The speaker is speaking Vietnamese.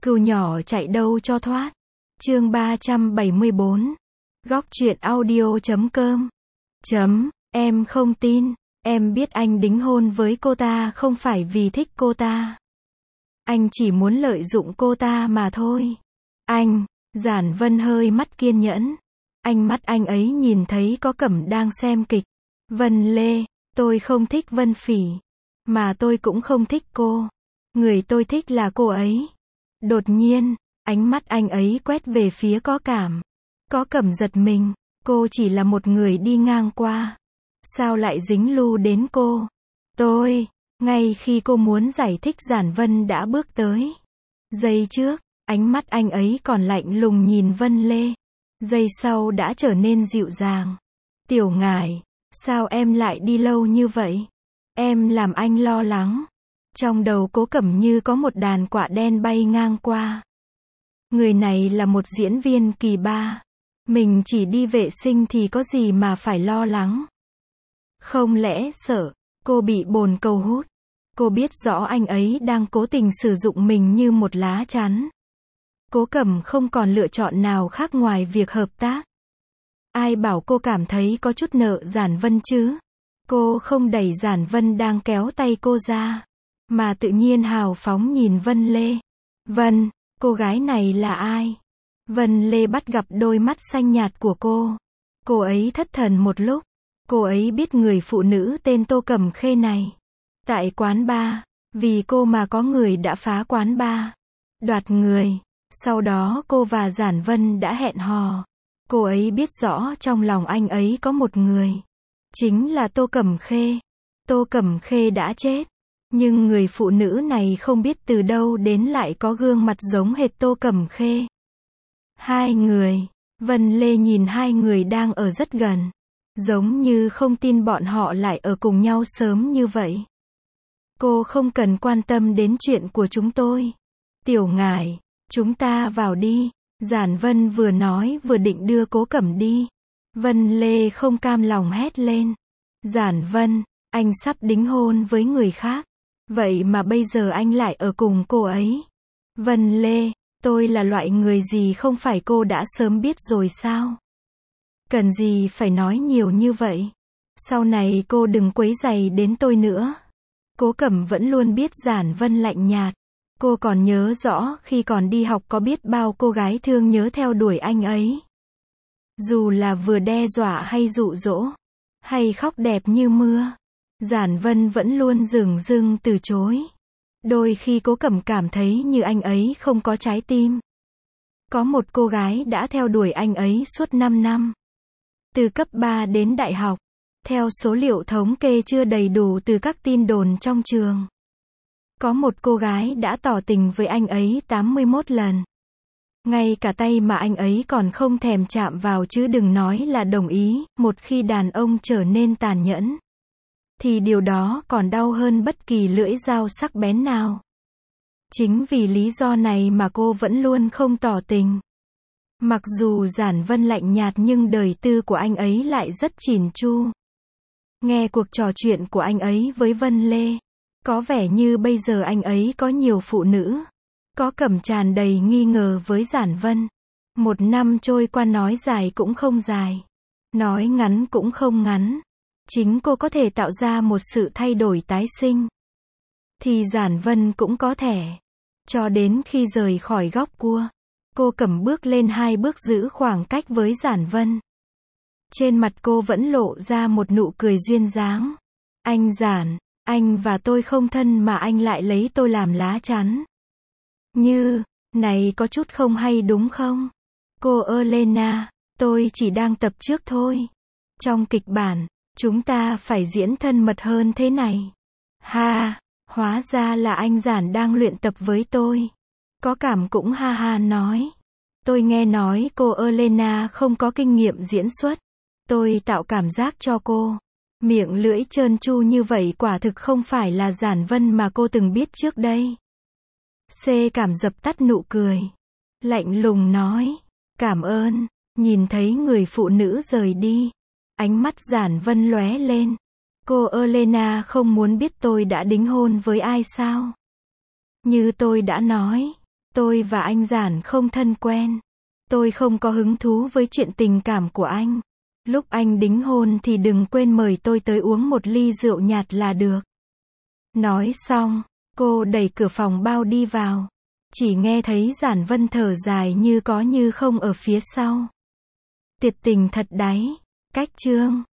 Cừu nhỏ chạy đâu cho thoát. Chương 374. Góc truyện audio.com. Em không tin. Em biết anh đính hôn với cô ta không phải vì thích cô ta. Anh chỉ muốn lợi dụng cô ta mà thôi. Anh, Giản Vân hơi mắt kiên nhẫn. Ánh mắt anh ấy nhìn thấy có Cẩm đang xem kịch. Vân Lê, tôi không thích Vân Phỉ. Mà tôi cũng không thích cô. Người tôi thích là cô ấy. Đột nhiên, ánh mắt anh ấy quét về phía có Cảm. Có Cẩm giật mình, cô chỉ là một người đi ngang qua. Sao lại dính lưu đến cô? Ngay khi cô muốn giải thích Giản Vân đã bước tới. Giây trước, ánh mắt anh ấy còn lạnh lùng nhìn Vân Lê. Giây sau đã trở nên dịu dàng. Tiểu Ngải, sao em lại đi lâu như vậy? Em làm anh lo lắng. Trong đầu Cố Cẩm như có một đàn quạ đen bay ngang qua. Người này là một diễn viên kỳ ba. Mình chỉ đi vệ sinh thì có gì mà phải lo lắng. Không lẽ sợ cô bị bồn cầu hút? Cô biết rõ anh ấy đang cố tình sử dụng mình như một lá chắn. Cố Cẩm không còn lựa chọn nào khác ngoài việc hợp tác. Ai bảo cô cảm thấy có chút nợ Giản Vân chứ? Cô không đẩy Giản Vân đang kéo tay cô ra, mà tự nhiên hào phóng nhìn Vân Lê. Vân, cô gái này là ai? Vân Lê bắt gặp đôi mắt xanh nhạt của cô. Cô ấy thất thần một lúc. Cô ấy biết người phụ nữ tên Tô Cẩm Khê này. Tại quán bar, vì cô mà có người đã phá quán bar, đoạt người. Sau đó cô và Giản Vân đã hẹn hò. Cô ấy biết rõ trong lòng anh ấy có một người. Chính là Tô Cẩm Khê. Tô Cẩm Khê đã chết. Nhưng người phụ nữ này không biết từ đâu đến lại có gương mặt giống hệt Tô Cẩm Khê. Hai người. Vân Lê nhìn hai người đang ở rất gần. Giống như không tin bọn họ lại ở cùng nhau sớm như vậy. Cô không cần quan tâm đến chuyện của chúng tôi. Tiểu Ngải, chúng ta vào đi. Giản Vân vừa nói vừa định đưa Cố Cẩm đi. Vân Lê không cam lòng hét lên. Giản Vân, anh sắp đính hôn với người khác. Vậy mà bây giờ anh lại ở cùng cô ấy. Vân Lê, tôi là loại người gì không phải cô đã sớm biết rồi sao? Cần gì phải nói nhiều như vậy? Sau này cô đừng quấy rầy đến tôi nữa. Cố Cẩm vẫn luôn biết Giản Vân lạnh nhạt. Cô còn nhớ rõ khi còn đi học có biết bao cô gái thương nhớ theo đuổi anh ấy. Dù là vừa đe dọa hay dụ dỗ, hay khóc đẹp như mưa, Giản Vân vẫn luôn dửng dưng từ chối. Đôi khi Cố Cẩm cảm thấy như anh ấy không có trái tim. Có một cô gái đã theo đuổi anh ấy suốt 5 năm. Từ cấp 3 đến đại học. Theo số liệu thống kê chưa đầy đủ từ các tin đồn trong trường. Có một cô gái đã tỏ tình với anh ấy 81 lần. Ngay cả tay mà anh ấy còn không thèm chạm vào chứ đừng nói là đồng ý. Một khi đàn ông trở nên tàn nhẫn, thì điều đó còn đau hơn bất kỳ lưỡi dao sắc bén nào. Chính vì lý do này mà cô vẫn luôn không tỏ tình. Mặc dù Giản Vân lạnh nhạt nhưng đời tư của anh ấy lại rất chỉn chu. Nghe cuộc trò chuyện của anh ấy với Vân Lê, có vẻ như bây giờ anh ấy có nhiều phụ nữ. Có Cẩm tràn đầy nghi ngờ với Giản Vân. Một năm trôi qua nói dài cũng không dài, nói ngắn cũng không ngắn. Chính cô có thể tạo ra một sự thay đổi tái sinh, thì Giản Vân cũng có thể. Cho đến khi rời khỏi góc cua, cô Cẩm bước lên 2 bước giữ khoảng cách với Giản Vân. Trên mặt cô vẫn lộ ra một nụ cười duyên dáng. Anh Giản, anh và tôi không thân mà anh lại lấy tôi làm lá chắn. Như này có chút không hay đúng không? Cô Elena, tôi chỉ đang tập trước thôi. Trong kịch bản, chúng ta phải diễn thân mật hơn thế này. Ha, hóa ra là anh Giản đang luyện tập với tôi. Có Cảm cũng ha ha nói. Tôi nghe nói cô Elena không có kinh nghiệm diễn xuất. Tôi tạo cảm giác cho cô. Miệng lưỡi trơn tru như vậy quả thực không phải là Giản Vân mà cô từng biết trước đây. Cảm dập tắt nụ cười. Lạnh lùng nói. Cảm ơn. Nhìn thấy người phụ nữ rời đi. Ánh mắt Giản Vân lóe lên. Cô Elena không muốn biết tôi đã đính hôn với ai sao? Như tôi đã nói, Tôi và anh Giản không thân quen. Tôi không có hứng thú với chuyện tình cảm của anh. Lúc anh đính hôn thì đừng quên mời tôi tới uống một ly rượu nhạt là được. Nói xong, cô đẩy cửa phòng bao đi vào. Chỉ nghe thấy Giản Vân thở dài như có như không ở phía sau. Tuyệt tình thật đấy. Cách chương